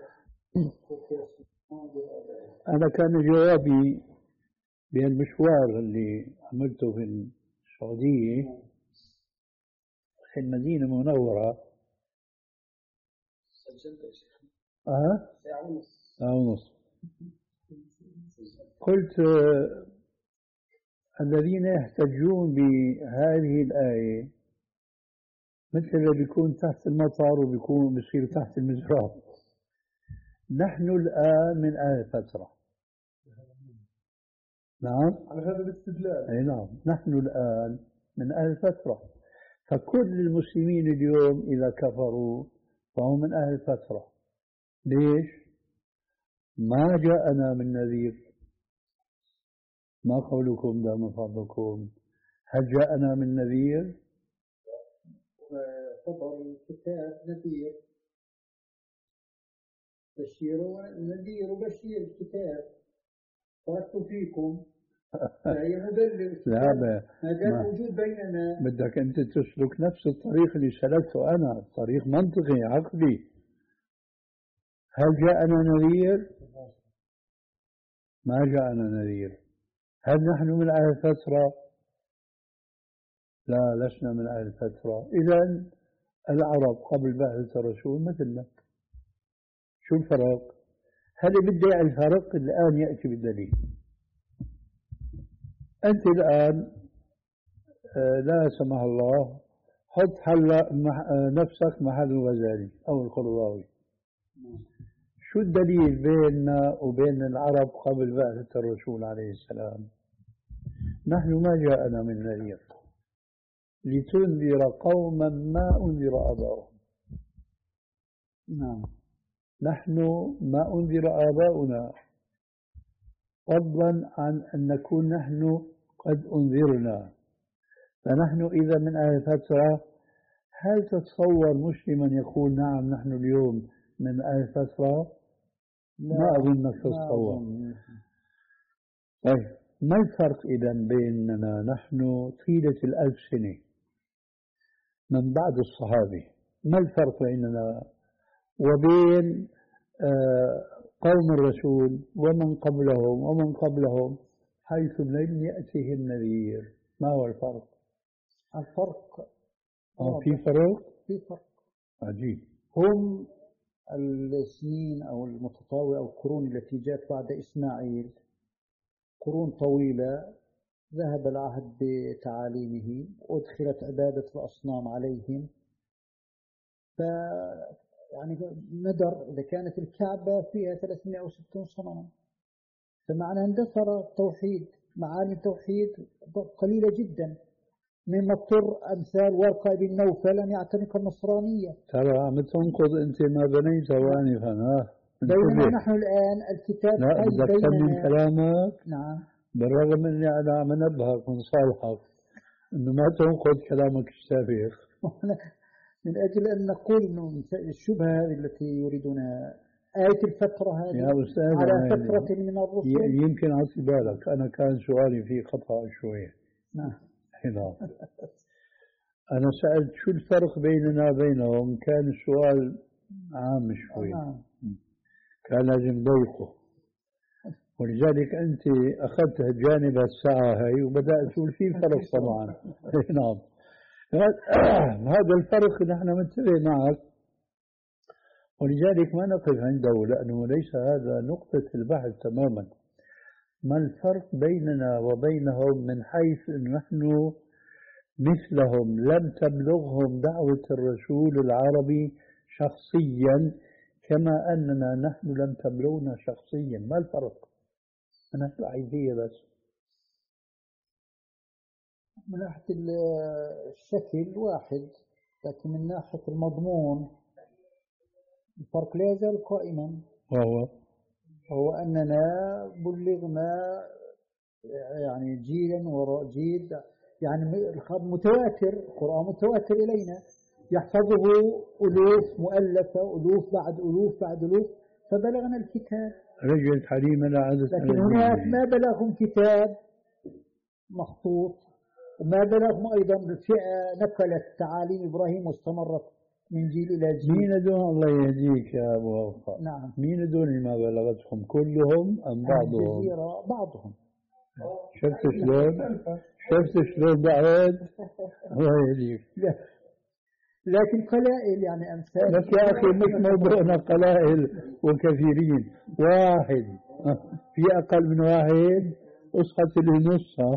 أنا كان جوابي بهالمشوار اللي عملته في السعودية في المدينة المنورة. أه؟ ساعة ونص. ساعة ونص. قلت آه الذين يحتجون بهذه الآية مثل اللي بيكون تحت المطر وبيكون بيصير تحت المزرعة. نحن الآن من أهل الفترة. نعم. على هذا الاستدلال. أي نعم، نحن الآن من أهل الفترة، فكل المسلمين اليوم إذا كفروا فهم من أهل الفترة. ليش؟ ما جاءنا من نذير. ما قولكم ده من فضلكم؟ هل جاءنا من نذير؟ فضل الكتاب نذير بشير ونذير وبشير الكتاب تركت فيكم فهي مبلغ. لا ما دام موجود بيننا. بدك أنت تسلك نفس الطريق اللي سلكته أنا، طريق منطقي عقلي. هل جاءنا نذير؟ ما جاءنا نذير. هل نحن من أهل الفترة؟ لا، لسنا من أهل الفترة. إذن العرب قبل بعثة الرسول مثلنا. شو الفرق؟ هل بدي الفرق الآن يأتي بالدليل. أنت الآن لا سمح الله حط هلا نفسك محل الغزالي أو القرضاوي. شو الدليل بيننا وبين العرب قبل بعثة الرسول عليه السلام؟ نحن ما جاءنا من نذير لتنذر قوما ما أنذر آباؤهم. نعم. نحن ما أنذر آباؤنا، فضلا عن أن نكون نحن قد أنذرنا. فنحن إذا من أهل فترة، هل تتصور مسلما يقول نعم نحن اليوم من أهل فترة؟ ما أظنك تتصور. طيب ما الفرق إذا بيننا نحن طيلة الألف سنة من بعد الصحابة؟ ما الفرق بيننا وبين قوم الرسول ومن قبلهم ومن قبلهم حيث لم يأتهم نذير؟ ما هو الفرق؟ الفرق آه في فرق؟ في فرق عجيب. هم السنين أو المتطاولة أو القرون التي جاءت بعد إسماعيل قرون طويلة ذهب العهد بتعاليمه وأدخلت عبادة الأصنام عليهم. ف يعني ندر إذا كانت الكعبة فيها ثلاثمائة وستين صنما، فمعنى اندثر التوحيد، معاني التوحيد قليلة جدا، مما اضطر أمثال ورقة بن نوفل أن يعتنق النصرانية. ترى عم تنقض أنت ما بنيته وانفا. ها بينما نحن الآن الكتاب لا بدك تكمل كلامك. نعم. بالرغم أني أنا عم أنبهك ونصالحك أنه ما تنقض كلامك السابق من أجل أن نقول أنه الشبهة التي يريدونها آية الفترة هذه يا أستاذ على فترة من الرسل. يمكن أعطي بالك أنا كان سؤالي فيه خطأ شوية. نعم. هنا أنا سألت شو الفرق بيننا وبينهم، كان السؤال عام شوي. نعم. كان لازم ضيقه، ولذلك أنت أخذت جانب الساعة هاي وبدأت تقول في فرق طبعا. نعم. هذا الفرق نحن ننتبه معك، ولذلك ما نقف عنده لأنه ليس هذا نقطة البحث تماما. ما الفرق بيننا وبينهم من حيث أن نحن مثلهم لم تبلغهم دعوة الرسول العربي شخصيا كما أننا نحن لم تبلغنا شخصيا؟ ما الفرق؟ أنا العيدية بس من ناحية الشكل واحد، لكن من ناحية المضمون الفرق لا يزال قائما، وهو هو أننا بلغنا يعني جيلا وراء جيل، يعني متواتر، القرآن متواتر إلينا يحفظه ألوف مؤلفة، ألوف بعد ألوف بعد ألوف، فبلغنا الكتاب. رجل حليم لا عدد. لكن هناك ما بلغهم كتاب مخطوط، وما بلغهم أيضا فئة نقلت تعاليم إبراهيم واستمرت من جيل إلى جيل. مين دون الله يهديك يا أبو وفاء؟ نعم. مين دون ما بلغتهم كلهم أم بعضهم؟ الجزيرة بعضهم. شفت شلون؟ شفت شلون بعد؟ الله يهديك. لكن قلائل يعني أمثال. لك يا أخي مش موضوعنا قلائل وكثيرين، واحد في أقل من واحد أسقط له نصها.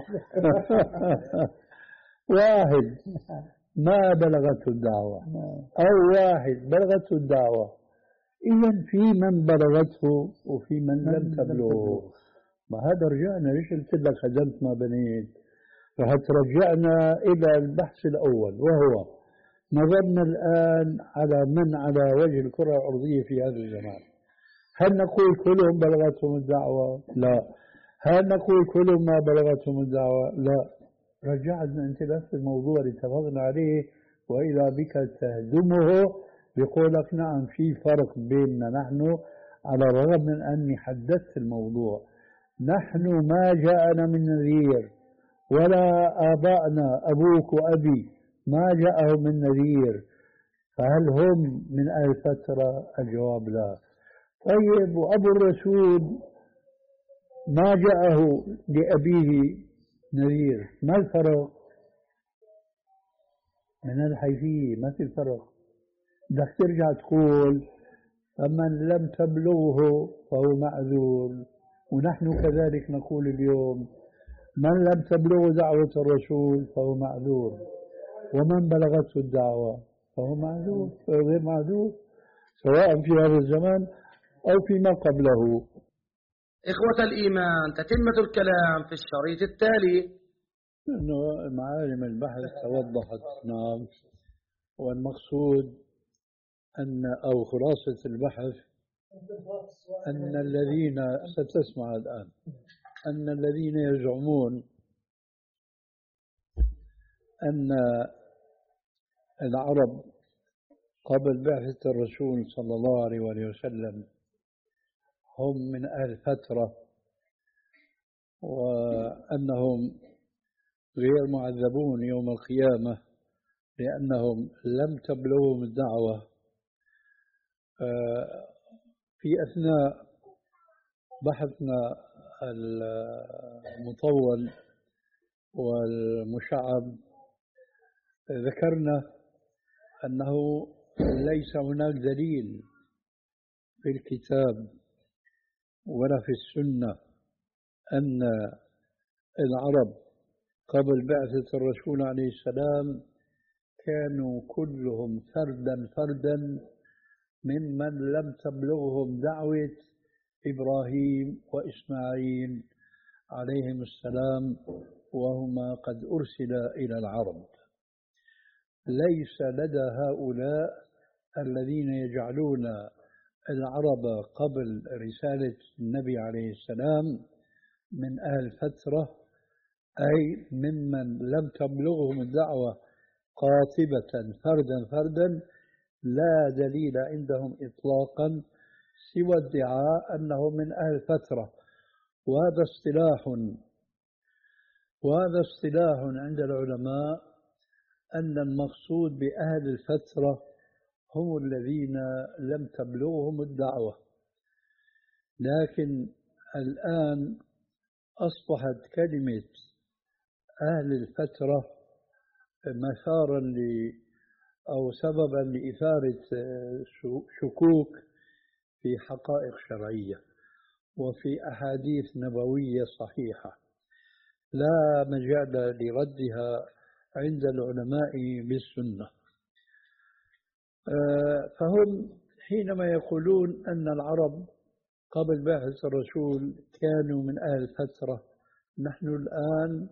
واحد ما بلغته الدعوة أو واحد بلغته الدعوة، إذن في من بلغته وفي من لم تبلغه. ما هذا رجعنا، ليش قلت لك هدمت ما بنيت؟ رح ترجعنا إلى البحث الأول، وهو نظرنا الآن على من على وجه الكرة الأرضية في هذا الزمان. هل نقول كلهم بلغتهم الدعوة؟ لا. هل نقول كلهم ما بلغتهم الدعوة؟ لا. رجعنا أنت بس الموضوع اللي اتفقنا عليه وإذا بك تهدمه بقولك نعم في فرق بيننا نحن، على الرغم من أني حدثت الموضوع. نحن ما جاءنا من نذير، ولا آبائنا أبوك وأبي ما جاءهم من نذير، فهل هم من أهل فترة؟ الجواب لا. طيب وأبو الرسول ما جاءه لأبيه نذير، ما الفرق؟ من الحيثية ما في فرق. بدك ترجع تقول فمن لم تبلغه فهو معذور، ونحن كذلك نقول اليوم من لم تبلغه دعوة الرسول فهو معذور. ومن بلغته الدعوة فهو معذور غير معذور سواء في هذا الزمان أو فيما قبله. إخوة الإيمان، تتمة الكلام في الشريط التالي. إنه معالم البحث توضحت. نعم. والمقصود أن أو خلاصة البحث أن الذين ستسمع الآن أن الذين يزعمون أن العرب قبل بعثة الرسول صلى الله عليه وسلم هم من أهل الفترة وأنهم غير معذبون يوم القيامة لأنهم لم تبلغهم الدعوة. في أثناء بحثنا المطول والمشعب ذكرنا أنه ليس هناك دليل في الكتاب ولا في السنة أن العرب قبل بعثة الرسول عليه السلام كانوا كلهم فردا فردا ممن لم تبلغهم دعوة إبراهيم وإسماعيل عليهم السلام وهما قد أرسلا إلى العرب. ليس لدى هؤلاء الذين يجعلون العرب قبل رسالة النبي عليه السلام من أهل فترة أي ممن لم تبلغهم الدعوة قاطبة فردا فردا لا دليل عندهم إطلاقا سوى ادعاء أنهم من أهل فترة. وهذا اصطلاح وهذا اصطلاح عند العلماء أن المقصود بأهل الفترة هم الذين لم تبلغهم الدعوة. لكن الآن أصبحت كلمة أهل الفترة مثارا ل أو سببا لإثارة شكوك في حقائق شرعية وفي أحاديث نبوية صحيحة لا مجال لردها عند العلماء بالسنة. فهم حينما يقولون أن العرب قبل بعثة الرسول كانوا من أهل الفترة، نحن الآن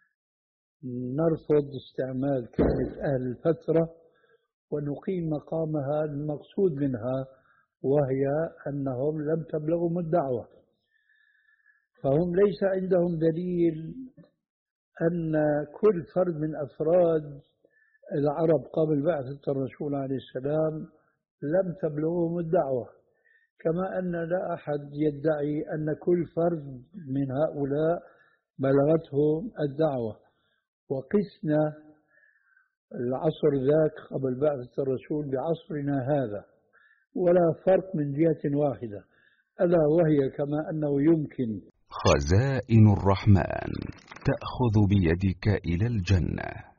نرفض استعمال كلمة أهل الفترة ونقيم مقامها المقصود منها وهي أنهم لم تبلغهم الدعوة. فهم ليس عندهم دليل أن كل فرد من أفراد العرب قبل بعثة الرسول عليه السلام لم تبلغهم الدعوة، كما أن لا أحد يدعي أن كل فرد من هؤلاء بلغتهم الدعوة. وقسنا العصر ذاك قبل بعثة الرسول بعصرنا هذا ولا فرق من جهة واحدة، ألا وهي كما أنه يمكن. خزائن الرحمن تأخذ بيدك إلى الجنة.